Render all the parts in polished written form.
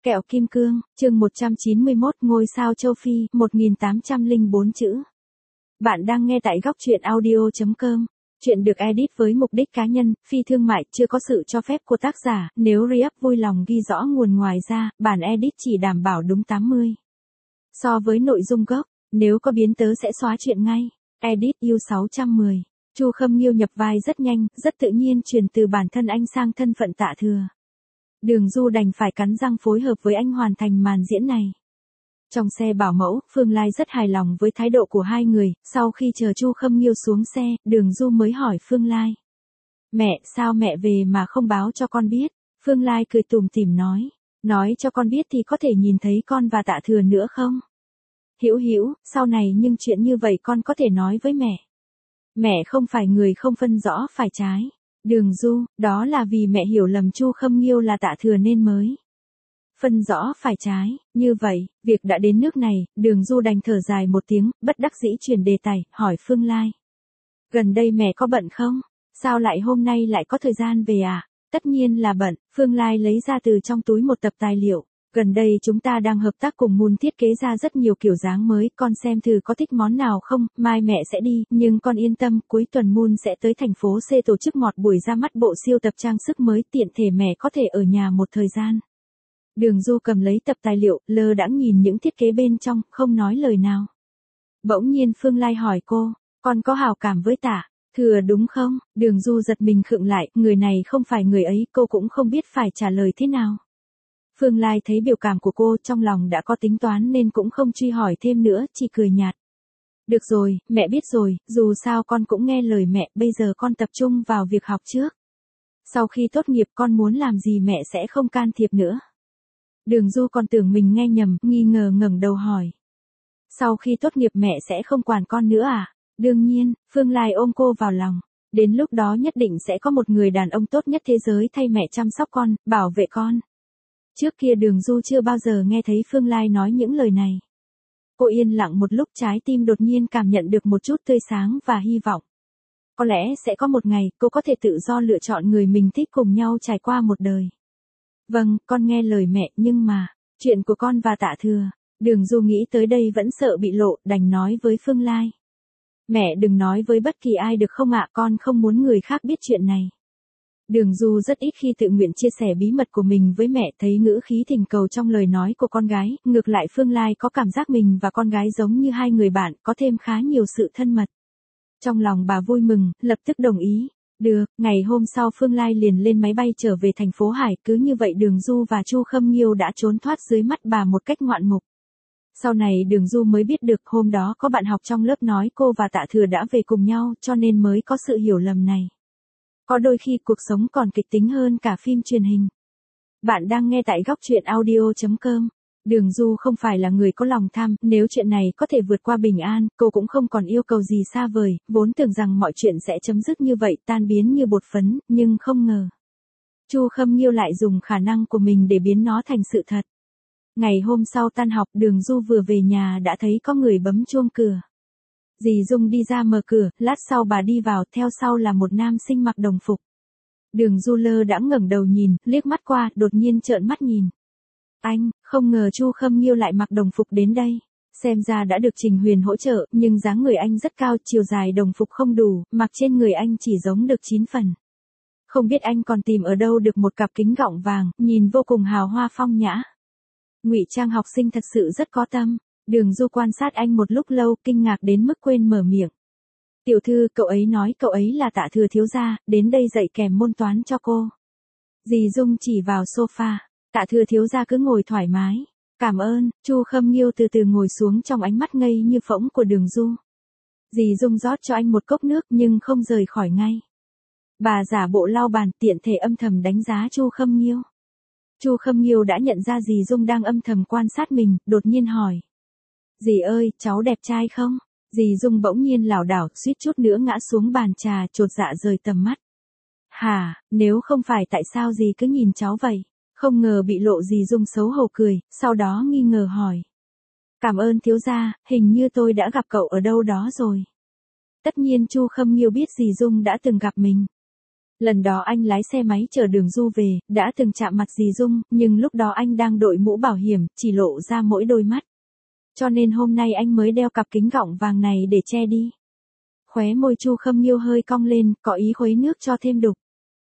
Kẹo kim cương, chương 191 ngôi sao châu Phi, 1804 chữ. Bạn đang nghe tại góc truyện audio.com. Chuyện được edit với mục đích cá nhân, phi thương mại, chưa có sự cho phép của tác giả. Nếu React vui lòng ghi rõ nguồn, ngoài ra, bản edit chỉ đảm bảo đúng 80 so với nội dung gốc. Nếu có biến tớ sẽ xóa chuyện ngay. Edit U610. Chu Khâm Nghiêu nhập vai rất nhanh, rất tự nhiên, chuyển từ bản thân anh sang thân phận Tạ Thừa. Đường Du đành phải cắn răng phối hợp với anh hoàn thành màn diễn này. Trong xe bảo mẫu, Phương Lai rất hài lòng với thái độ của hai người. Sau khi chờ Chu Khâm Nghiêu xuống xe, Đường Du mới hỏi Phương Lai: "Mẹ, sao mẹ về mà không báo cho con biết?" Phương Lai cười tủm tỉm nói: "Nói cho con biết thì có thể nhìn thấy con và Tạ Thừa nữa không?" "Hữu, sau này nhưng chuyện như vậy con có thể nói với mẹ. Mẹ không phải người không phân rõ phải trái." "Đường Du, đó là vì mẹ hiểu lầm Chu Khâm Nghiêu là Tạ Thừa nên mới phân rõ phải trái." Như vậy, việc đã đến nước này, Đường Du đành thở dài một tiếng, bất đắc dĩ chuyển đề tài, hỏi Phương Lai: "Gần đây mẹ có bận không? Sao lại hôm nay lại có thời gian về à?" "Tất nhiên là bận." Phương Lai lấy ra từ trong túi một tập tài liệu. "Gần đây chúng ta đang hợp tác cùng Moon thiết kế ra rất nhiều kiểu dáng mới, con xem thử có thích món nào không, mai mẹ sẽ đi, nhưng con yên tâm, cuối tuần Moon sẽ tới thành phố C tổ chức một buổi ra mắt bộ siêu tập trang sức mới, tiện thể mẹ có thể ở nhà một thời gian." Đường Du cầm lấy tập tài liệu, lơ đãng nhìn những thiết kế bên trong, không nói lời nào. Bỗng nhiên Phương Lai hỏi cô: "Con có hảo cảm với Tạ Thừa đúng không?" Đường Du giật mình khựng lại, người này không phải người ấy, cô cũng không biết phải trả lời thế nào. Phương Lai thấy biểu cảm của cô, trong lòng đã có tính toán nên cũng không truy hỏi thêm nữa, chỉ cười nhạt: "Được rồi, mẹ biết rồi, dù sao con cũng nghe lời mẹ, bây giờ con tập trung vào việc học trước. Sau khi tốt nghiệp con muốn làm gì mẹ sẽ không can thiệp nữa." Đường Du còn tưởng mình nghe nhầm, nghi ngờ ngẩng đầu hỏi: "Sau khi tốt nghiệp mẹ sẽ không quản con nữa à?" "Đương nhiên." Phương Lai ôm cô vào lòng. "Đến lúc đó nhất định sẽ có một người đàn ông tốt nhất thế giới thay mẹ chăm sóc con, bảo vệ con." Trước kia Đường Du chưa bao giờ nghe thấy Phương Lai nói những lời này. Cô yên lặng một lúc, trái tim đột nhiên cảm nhận được một chút tươi sáng và hy vọng. Có lẽ sẽ có một ngày, cô có thể tự do lựa chọn người mình thích, cùng nhau trải qua một đời. "Vâng, con nghe lời mẹ, nhưng mà, chuyện của con và Tạ Thừa." Đường Du nghĩ tới đây vẫn sợ bị lộ, đành nói với Phương Lai: "Mẹ đừng nói với bất kỳ ai được không ạ, con không muốn người khác biết chuyện này." Đường Du rất ít khi tự nguyện chia sẻ bí mật của mình với mẹ, thấy ngữ khí thỉnh cầu trong lời nói của con gái, ngược lại Phương Lai có cảm giác mình và con gái giống như hai người bạn, có thêm khá nhiều sự thân mật. Trong lòng bà vui mừng, lập tức đồng ý. Được, ngày hôm sau Phương Lai liền lên máy bay trở về thành phố Hải, cứ như vậy Đường Du và Chu Khâm Nghiêu đã trốn thoát dưới mắt bà một cách ngoạn mục. Sau này Đường Du mới biết được hôm đó có bạn học trong lớp nói cô và Tạ Thừa đã về cùng nhau, cho nên mới có sự hiểu lầm này. Có đôi khi cuộc sống còn kịch tính hơn cả phim truyền hình. Bạn đang nghe tại góc truyện audio.com. Đường Du không phải là người có lòng tham, nếu chuyện này có thể vượt qua bình an, cô cũng không còn yêu cầu gì xa vời, vốn tưởng rằng mọi chuyện sẽ chấm dứt như vậy, tan biến như bột phấn, nhưng không ngờ. Chu Khâm Nghiêu lại dùng khả năng của mình để biến nó thành sự thật. Ngày hôm sau tan học, Đường Du vừa về nhà đã thấy có người bấm chuông cửa. Dì Dung đi ra mở cửa, lát sau bà đi vào, theo sau là một nam sinh mặc đồng phục. Đường Du lơ đãng ngẩng đầu nhìn, liếc mắt qua, đột nhiên trợn mắt nhìn. Anh, không ngờ Chu Khâm Nghiêu lại mặc đồng phục đến đây. Xem ra đã được Trình Huyền hỗ trợ, nhưng dáng người anh rất cao, chiều dài đồng phục không đủ, mặc trên người anh chỉ giống được 9 phần. Không biết anh còn tìm ở đâu được một cặp kính gọng vàng, nhìn vô cùng hào hoa phong nhã. Ngụy trang học sinh thật sự rất có tâm. Đường Du quan sát anh một lúc lâu, kinh ngạc đến mức quên mở miệng. "Tiểu thư, cậu ấy nói cậu ấy là Tạ Thừa thiếu gia, đến đây dạy kèm môn toán cho cô." Dì Dung chỉ vào sofa. "Tạ Thừa thiếu gia cứ ngồi thoải mái." "Cảm ơn." Chu Khâm Nghiêu từ từ ngồi xuống trong ánh mắt ngây như phỗng của Đường Du. Dì Dung rót cho anh một cốc nước nhưng không rời khỏi ngay. Bà giả bộ lau bàn, tiện thể âm thầm đánh giá Chu Khâm Nghiêu. Chu Khâm Nghiêu đã nhận ra dì Dung đang âm thầm quan sát mình, đột nhiên hỏi: "Dì ơi, cháu đẹp trai không?" Dì Dung bỗng nhiên lảo đảo, suýt chút nữa ngã xuống bàn trà, chột dạ rời tầm mắt. "Hả, nếu không phải tại sao dì cứ nhìn cháu vậy?" Không ngờ bị lộ, dì Dung xấu hổ cười, sau đó nghi ngờ hỏi: "Cảm ơn thiếu gia, hình như tôi đã gặp cậu ở đâu đó rồi." Tất nhiên Chu Khâm Nghiêu biết dì Dung đã từng gặp mình. Lần đó anh lái xe máy chở Đường Du về, đã từng chạm mặt dì Dung, nhưng lúc đó anh đang đội mũ bảo hiểm, chỉ lộ ra mỗi đôi mắt. Cho nên hôm nay anh mới đeo cặp kính gọng vàng này để che đi. Khóe môi Chu Khâm Nghiêu hơi cong lên, có ý khuấy nước cho thêm đục.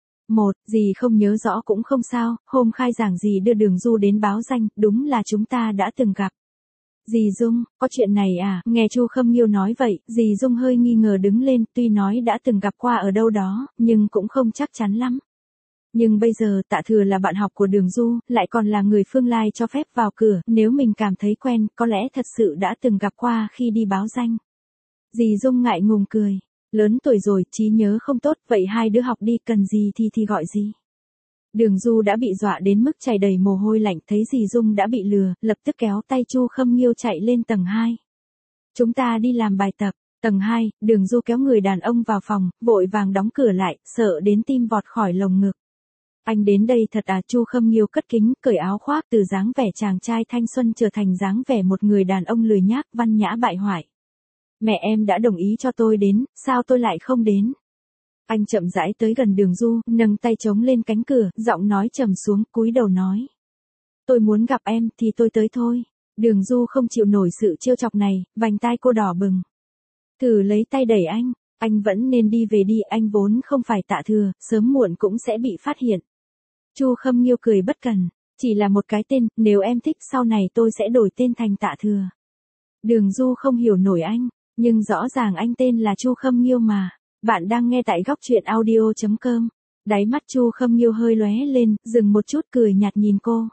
Dì không nhớ rõ cũng không sao, hôm khai giảng dì đưa Đường Du đến báo danh, đúng là chúng ta đã từng gặp. Dì Dung, có chuyện này à? Nghe Chu Khâm Nghiêu nói vậy, dì Dung hơi nghi ngờ đứng lên, tuy nói đã từng gặp qua ở đâu đó, nhưng cũng không chắc chắn lắm. Nhưng bây giờ Tạ Thừa là bạn học của Đường Du, lại còn là người Phương Lai cho phép vào cửa, nếu mình cảm thấy quen, có lẽ thật sự đã từng gặp qua khi đi báo danh. Dì Dung ngại ngùng cười, lớn tuổi rồi, trí nhớ không tốt, vậy hai đứa học đi, cần gì thì gọi gì. Đường Du đã bị dọa đến mức chảy đầy mồ hôi lạnh, thấy dì Dung đã bị lừa, lập tức kéo tay Chu Khâm Nghiêu chạy lên tầng 2. Chúng ta đi làm bài tập. Tầng 2, Đường Du kéo người đàn ông vào phòng, vội vàng đóng cửa lại, sợ đến tim vọt khỏi lồng ngực. Anh đến đây thật à? Chu Khâm Nghiêu cất kính, cởi áo khoác, từ dáng vẻ chàng trai thanh xuân trở thành dáng vẻ một người đàn ông lười nhác, văn nhã bại hoại. Mẹ em đã đồng ý cho tôi đến, sao tôi lại không đến? Anh chậm rãi tới gần Đường Du, nâng tay chống lên cánh cửa, giọng nói trầm xuống, cúi đầu nói. Tôi muốn gặp em thì tôi tới thôi. Đường Du không chịu nổi sự trêu chọc này, vành tai cô đỏ bừng. Thử lấy tay đẩy anh vẫn nên đi về đi, anh vốn không phải Tạ Thừa, sớm muộn cũng sẽ bị phát hiện. Chu Khâm Nghiêu cười bất cần, chỉ là một cái tên, nếu em thích sau này tôi sẽ đổi tên thành Tạ Thừa. Đường Du không hiểu nổi anh, nhưng rõ ràng anh tên là Chu Khâm Nghiêu mà. Bạn đang nghe tại góc truyện audio.com. Đáy mắt Chu Khâm Nghiêu hơi lóe lên, dừng một chút cười nhạt nhìn cô.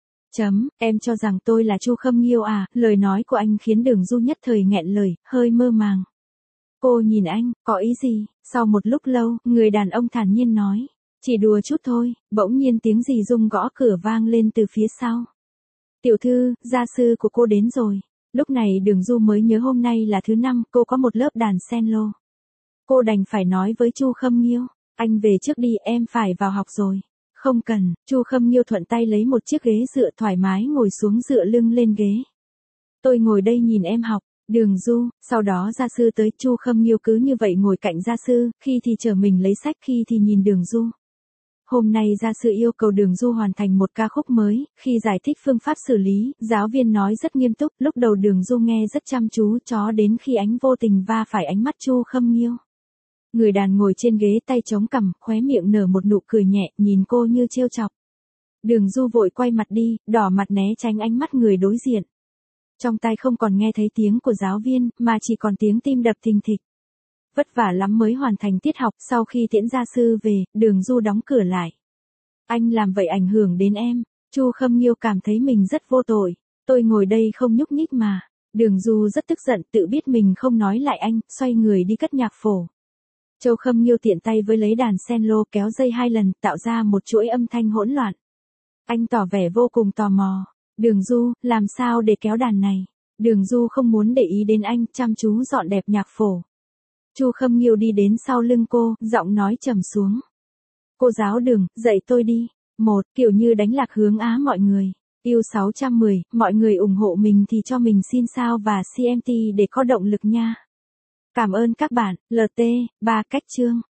Em cho rằng tôi là Chu Khâm Nghiêu à? Lời nói của anh khiến Đường Du nhất thời nghẹn lời, hơi mơ màng. Cô nhìn anh, có ý gì? Sau một lúc lâu, người đàn ông thản nhiên nói. Chỉ đùa chút thôi, bỗng nhiên tiếng dì Dung gõ cửa vang lên từ phía sau. Tiểu thư, gia sư của cô đến rồi. Lúc này Đường Du mới nhớ hôm nay là thứ 5, cô có một lớp đàn cello. Cô đành phải nói với Chu Khâm Nghiêu, anh về trước đi, em phải vào học rồi. Không cần, Chu Khâm Nghiêu thuận tay lấy một chiếc ghế dựa thoải mái ngồi xuống dựa lưng lên ghế. Tôi ngồi đây nhìn em học. Đường Du, sau đó gia sư tới, Chu Khâm Nghiêu cứ như vậy ngồi cạnh gia sư, khi thì chờ mình lấy sách, khi thì nhìn Đường Du. Hôm nay gia sư yêu cầu Đường Du hoàn thành một ca khúc mới, khi giải thích phương pháp xử lý, giáo viên nói rất nghiêm túc, lúc đầu Đường Du nghe rất chăm chú, cho đến khi ánh vô tình va phải ánh mắt Chu Khâm Nghiêu. Người đàn ngồi trên ghế tay chống cằm, khóe miệng nở một nụ cười nhẹ, nhìn cô như trêu chọc. Đường Du vội quay mặt đi, đỏ mặt né tránh ánh mắt người đối diện. Trong tai không còn nghe thấy tiếng của giáo viên, mà chỉ còn tiếng tim đập thình thịch. Vất vả lắm mới hoàn thành tiết học, sau khi tiễn gia sư về, Đường Du đóng cửa lại. Anh làm vậy ảnh hưởng đến em. Chu Khâm Nghiêu cảm thấy mình rất vô tội. Tôi ngồi đây không nhúc nhích mà. Đường Du rất tức giận, tự biết mình không nói lại anh, xoay người đi cất nhạc phổ. Chu Khâm Nghiêu tiện tay với lấy đàn cello, kéo dây 2 lần, tạo ra một chuỗi âm thanh hỗn loạn. Anh tỏ vẻ vô cùng tò mò. Đường Du, làm sao để kéo đàn này? Đường Du không muốn để ý đến anh, chăm chú dọn đẹp nhạc phổ. Chu Khâm Nghiêu đi đến sau lưng cô, giọng nói trầm xuống. Cô giáo Đường, dạy tôi đi. Kiểu như đánh lạc hướng Á mọi người. Yêu 610, mọi người ủng hộ mình thì cho mình xin sao và CMT để có động lực nha. Cảm ơn các bạn, LT, 3 cách chương.